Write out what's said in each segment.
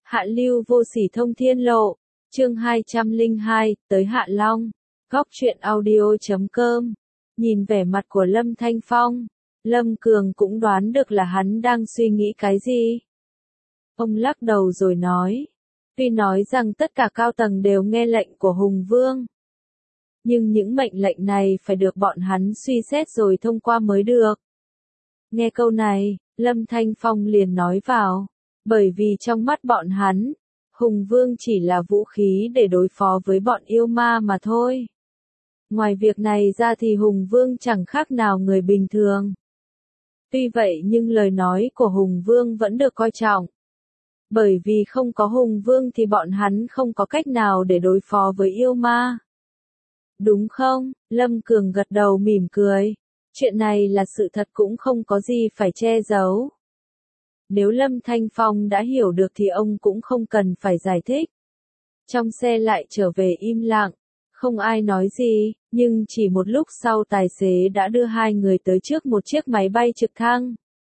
Hạ lưu vô sỉ thông thiên lộ, chương 202, tới Hạ Long, góc truyện audio.com. Nhìn vẻ mặt của Lâm Thanh Phong, Lâm Cường cũng đoán được là hắn đang suy nghĩ cái gì. Ông lắc đầu rồi nói, tuy nói rằng tất cả cao tầng đều nghe lệnh của Hùng Vương, nhưng những mệnh lệnh này phải được bọn hắn suy xét rồi thông qua mới được. Nghe câu này, Lâm Thanh Phong liền nói vào, bởi vì trong mắt bọn hắn, Hùng Vương chỉ là vũ khí để đối phó với bọn yêu ma mà thôi. Ngoài việc này ra thì Hùng Vương chẳng khác nào người bình thường. Tuy vậy nhưng lời nói của Hùng Vương vẫn được coi trọng. Bởi vì không có Hùng Vương thì bọn hắn không có cách nào để đối phó với yêu ma. Đúng không? Lâm Cường gật đầu mỉm cười. Chuyện này là sự thật cũng không có gì phải che giấu. Nếu Lâm Thanh Phong đã hiểu được thì ông cũng không cần phải giải thích. Trong xe lại trở về im lặng, không ai nói gì, nhưng chỉ một lúc sau tài xế đã đưa hai người tới trước một chiếc máy bay trực thăng.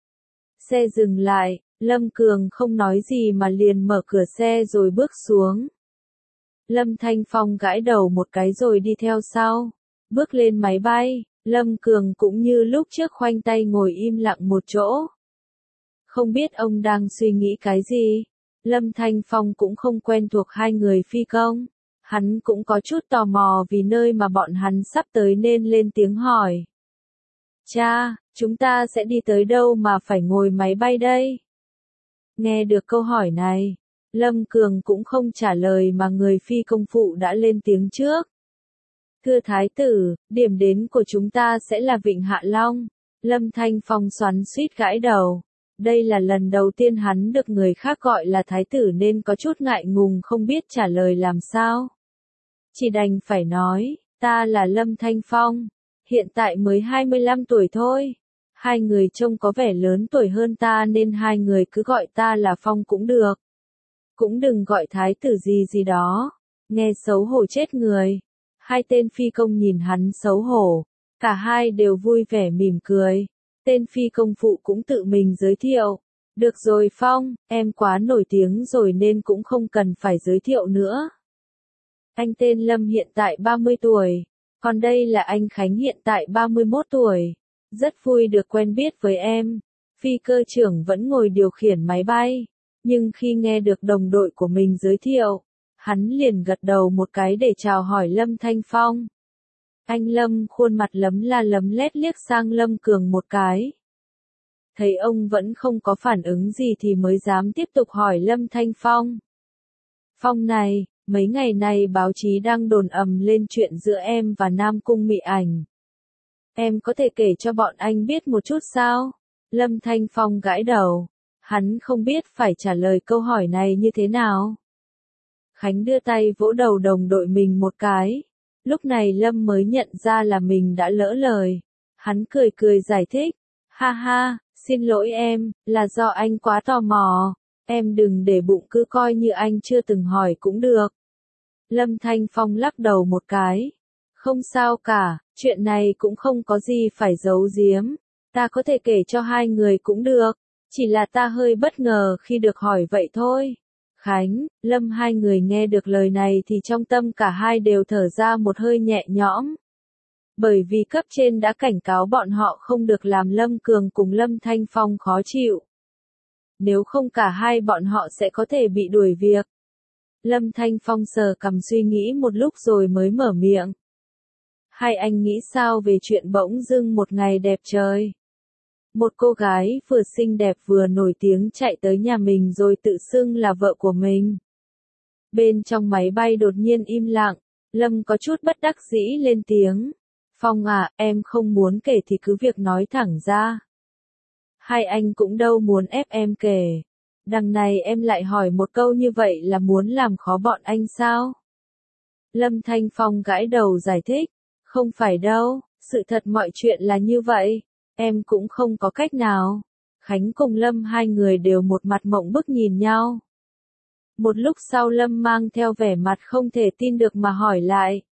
Xe dừng lại, Lâm Cường không nói gì mà liền mở cửa xe rồi bước xuống. Lâm Thanh Phong gãi đầu một cái rồi đi theo sau. Bước lên máy bay, Lâm Cường cũng như lúc trước khoanh tay ngồi im lặng một chỗ. Không biết ông đang suy nghĩ cái gì. Lâm Thanh Phong cũng không quen thuộc hai người phi công. Hắn cũng có chút tò mò vì nơi mà bọn hắn sắp tới nên lên tiếng hỏi. Cha, chúng ta sẽ đi tới đâu mà phải ngồi máy bay đây? Nghe được câu hỏi này, Lâm Cường cũng không trả lời mà người phi công phụ đã lên tiếng trước. Thưa Thái tử, điểm đến của chúng ta sẽ là Vịnh Hạ Long. Lâm Thanh Phong xoắn xuýt gãi đầu. Đây là lần đầu tiên hắn được người khác gọi là Thái tử nên có chút ngại ngùng không biết trả lời làm sao. Chỉ đành phải nói, ta là Lâm Thanh Phong, hiện tại mới 25 tuổi thôi. Hai người trông có vẻ lớn tuổi hơn ta nên hai người cứ gọi ta là Phong cũng được. Cũng đừng gọi Thái tử gì gì đó, nghe xấu hổ chết người. Hai tên phi công nhìn hắn xấu hổ, cả hai đều vui vẻ mỉm cười. Tên phi công phụ cũng tự mình giới thiệu. Được rồi Phong, em quá nổi tiếng rồi nên cũng không cần phải giới thiệu nữa. Anh tên Lâm hiện tại 30 tuổi, còn đây là anh Khánh hiện tại 31 tuổi. Rất vui được quen biết với em. Phi cơ trưởng vẫn ngồi điều khiển máy bay, nhưng khi nghe được đồng đội của mình giới thiệu, hắn liền gật đầu một cái để chào hỏi Lâm Thanh Phong. Anh Lâm khuôn mặt lấm la lấm lét liếc sang Lâm Cường một cái. Thấy ông vẫn không có phản ứng gì thì mới dám tiếp tục hỏi Lâm Thanh Phong. Phong này, mấy ngày này báo chí đang đồn ầm lên chuyện giữa em và Nam Cung Mị Ảnh. Em có thể kể cho bọn anh biết một chút sao? Lâm Thanh Phong gãi đầu. Hắn không biết phải trả lời câu hỏi này như thế nào. Khánh đưa tay vỗ đầu đồng đội mình một cái. Lúc này Lâm mới nhận ra là mình đã lỡ lời. Hắn cười cười giải thích. Ha ha, xin lỗi em, là do anh quá tò mò. Em đừng để bụng cứ coi như anh chưa từng hỏi cũng được. Lâm Thanh Phong lắc đầu một cái. Không sao cả, chuyện này cũng không có gì phải giấu giếm. Ta có thể kể cho hai người cũng được. Chỉ là ta hơi bất ngờ khi được hỏi vậy thôi. Khánh, Lâm hai người nghe được lời này thì trong tâm cả hai đều thở ra một hơi nhẹ nhõm. Bởi vì cấp trên đã cảnh cáo bọn họ không được làm Lâm Cường cùng Lâm Thanh Phong khó chịu. Nếu không cả hai bọn họ sẽ có thể bị đuổi việc. Lâm Thanh Phong sờ cằm suy nghĩ một lúc rồi mới mở miệng. Hai anh nghĩ sao về chuyện bỗng dưng một ngày đẹp trời? Một cô gái vừa xinh đẹp vừa nổi tiếng chạy tới nhà mình rồi tự xưng là vợ của mình. Bên trong máy bay đột nhiên im lặng, Lâm có chút bất đắc dĩ lên tiếng. Phong à, em không muốn kể thì cứ việc nói thẳng ra. Hai anh cũng đâu muốn ép em kể. Đằng này em lại hỏi một câu như vậy là muốn làm khó bọn anh sao? Lâm Thanh Phong gãi đầu giải thích. Không phải đâu, sự thật mọi chuyện là như vậy. Em cũng không có cách nào. Khánh cùng Lâm hai người đều một mặt mộng bức nhìn nhau. Một lúc sau Lâm mang theo vẻ mặt không thể tin được mà hỏi lại.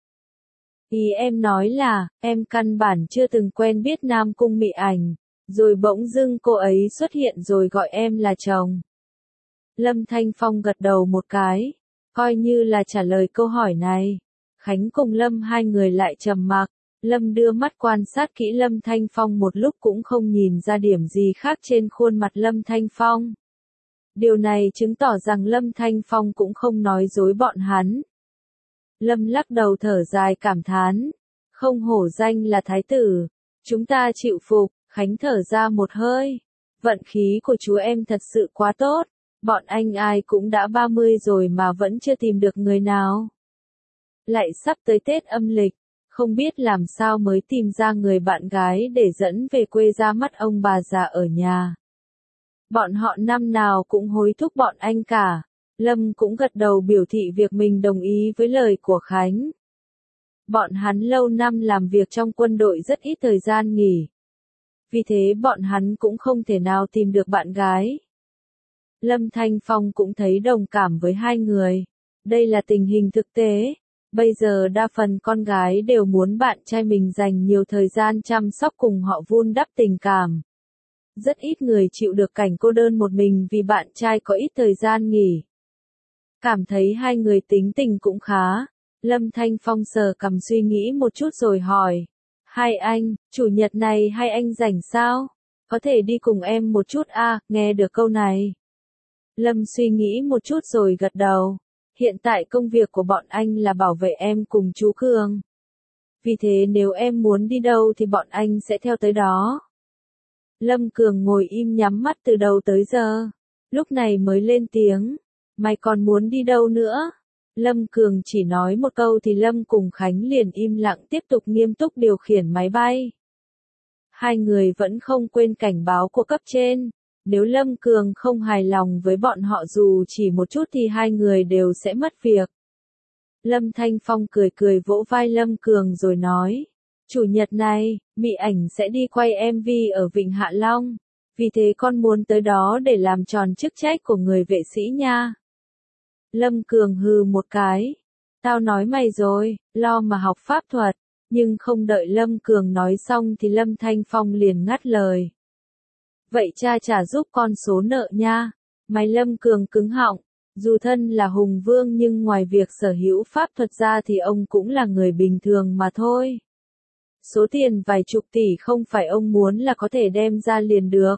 Ý em nói là, em căn bản chưa từng quen biết Nam Cung Mị Ảnh, rồi bỗng dưng cô ấy xuất hiện rồi gọi em là chồng. Lâm Thanh Phong gật đầu một cái, coi như là trả lời câu hỏi này. Khánh cùng Lâm hai người lại trầm mặc, Lâm đưa mắt quan sát kỹ Lâm Thanh Phong một lúc cũng không nhìn ra điểm gì khác trên khuôn mặt Lâm Thanh Phong. Điều này chứng tỏ rằng Lâm Thanh Phong cũng không nói dối bọn hắn. Lâm lắc đầu thở dài cảm thán, không hổ danh là thái tử, chúng ta chịu phục. Khánh thở ra một hơi, vận khí của chú em thật sự quá tốt, bọn anh ai cũng đã 30 rồi mà vẫn chưa tìm được người nào. Lại sắp tới Tết âm lịch, không biết làm sao mới tìm ra người bạn gái để dẫn về quê ra mắt ông bà già ở nhà. Bọn họ năm nào cũng hối thúc bọn anh cả. Lâm cũng gật đầu biểu thị việc mình đồng ý với lời của Khánh. Bọn hắn lâu năm làm việc trong quân đội rất ít thời gian nghỉ. Vì thế bọn hắn cũng không thể nào tìm được bạn gái. Lâm Thanh Phong cũng thấy đồng cảm với hai người. Đây là tình hình thực tế. Bây giờ đa phần con gái đều muốn bạn trai mình dành nhiều thời gian chăm sóc cùng họ vun đắp tình cảm. Rất ít người chịu được cảnh cô đơn một mình vì bạn trai có ít thời gian nghỉ. Cảm thấy hai người tính tình cũng khá. Lâm Thanh Phong sờ cằm suy nghĩ một chút rồi hỏi. Hai anh, chủ nhật này hai anh rảnh sao? Có thể đi cùng em một chút à, nghe được câu này. Lâm suy nghĩ một chút rồi gật đầu. Hiện tại công việc của bọn anh là bảo vệ em cùng chú Cường. Vì thế nếu em muốn đi đâu thì bọn anh sẽ theo tới đó. Lâm Cường ngồi im nhắm mắt từ đầu tới giờ. Lúc này mới lên tiếng. Mày còn muốn đi đâu nữa? Lâm Cường chỉ nói một câu thì Lâm cùng Khánh liền im lặng tiếp tục nghiêm túc điều khiển máy bay. Hai người vẫn không quên cảnh báo của cấp trên. Nếu Lâm Cường không hài lòng với bọn họ dù chỉ một chút thì hai người đều sẽ mất việc. Lâm Thanh Phong cười cười vỗ vai Lâm Cường rồi nói. Chủ nhật này, Mỹ Ảnh sẽ đi quay MV ở Vịnh Hạ Long. Vì thế con muốn tới đó để làm tròn chức trách của người vệ sĩ nha. Lâm Cường hừ một cái. Tao nói mày rồi, lo mà học pháp thuật. Nhưng không đợi Lâm Cường nói xong thì Lâm Thanh Phong liền ngắt lời. Vậy cha trả giúp con số nợ nha. Mày Lâm Cường cứng họng. Dù thân là hùng vương nhưng ngoài việc sở hữu pháp thuật ra thì ông cũng là người bình thường mà thôi. Số tiền vài chục tỷ không phải ông muốn là có thể đem ra liền được.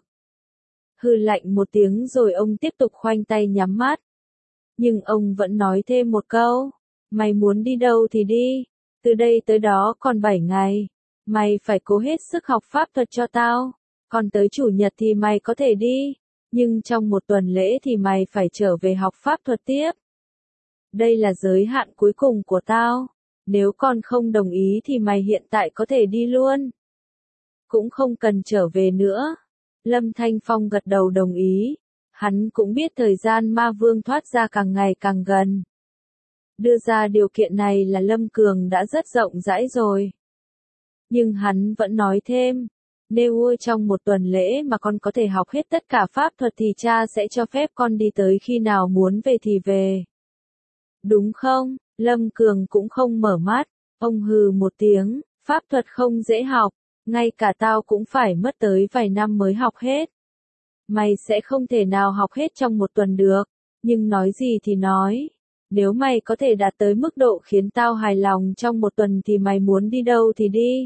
Hừ lạnh một tiếng rồi ông tiếp tục khoanh tay nhắm mắt. Nhưng ông vẫn nói thêm một câu. Mày muốn đi đâu thì đi. Từ đây tới đó còn 7 ngày. Mày phải cố hết sức học pháp thuật cho tao. Còn tới chủ nhật thì mày có thể đi. Nhưng trong một tuần lễ thì mày phải trở về học pháp thuật tiếp. Đây là giới hạn cuối cùng của tao. Nếu con không đồng ý thì mày hiện tại có thể đi luôn. Cũng không cần trở về nữa. Lâm Thanh Phong gật đầu đồng ý. Hắn cũng biết thời gian ma vương thoát ra càng ngày càng gần. Đưa ra điều kiện này là Lâm Cường đã rất rộng rãi rồi. Nhưng hắn vẫn nói thêm. Nếu trong một tuần lễ mà con có thể học hết tất cả pháp thuật thì cha sẽ cho phép con đi tới khi nào muốn về thì về. Đúng không? Lâm Cường cũng không mở mắt. Ông hừ một tiếng. Pháp thuật không dễ học. Ngay cả tao cũng phải mất tới vài năm mới học hết. Mày sẽ không thể nào học hết trong một tuần được. Nhưng nói gì thì nói. Nếu mày có thể đạt tới mức độ khiến tao hài lòng trong một tuần thì mày muốn đi đâu thì đi.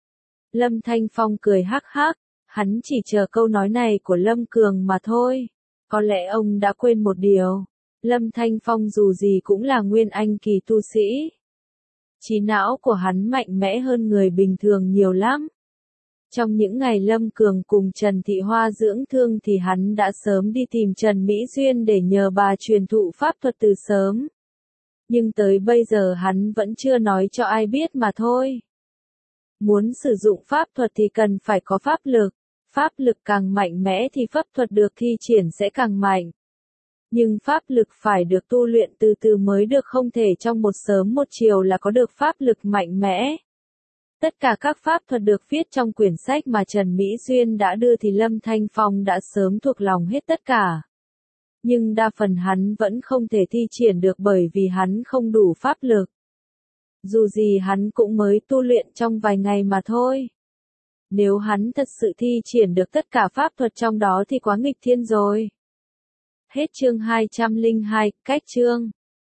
Lâm Thanh Phong cười hắc hắc. Hắn chỉ chờ câu nói này của Lâm Cường mà thôi. Có lẽ ông đã quên một điều. Lâm Thanh Phong dù gì cũng là nguyên anh kỳ tu sĩ. Trí não của hắn mạnh mẽ hơn người bình thường nhiều lắm. Trong những ngày Lâm Cường cùng Trần Thị Hoa dưỡng thương thì hắn đã sớm đi tìm Trần Mỹ Duyên để nhờ bà truyền thụ pháp thuật từ sớm. Nhưng tới bây giờ hắn vẫn chưa nói cho ai biết mà thôi. Muốn sử dụng pháp thuật thì cần phải có pháp lực. Pháp lực càng mạnh mẽ thì pháp thuật được thi triển sẽ càng mạnh. Nhưng pháp lực phải được tu luyện từ từ mới được, không thể trong một sớm một chiều là có được pháp lực mạnh mẽ. Tất cả các pháp thuật được viết trong quyển sách mà Trần Mỹ Duyên đã đưa thì Lâm Thanh Phong đã sớm thuộc lòng hết tất cả. Nhưng đa phần hắn vẫn không thể thi triển được bởi vì hắn không đủ pháp lực. Dù gì hắn cũng mới tu luyện trong vài ngày mà thôi. Nếu hắn thật sự thi triển được tất cả pháp thuật trong đó thì quá nghịch thiên rồi. Hết chương 202, cách chương.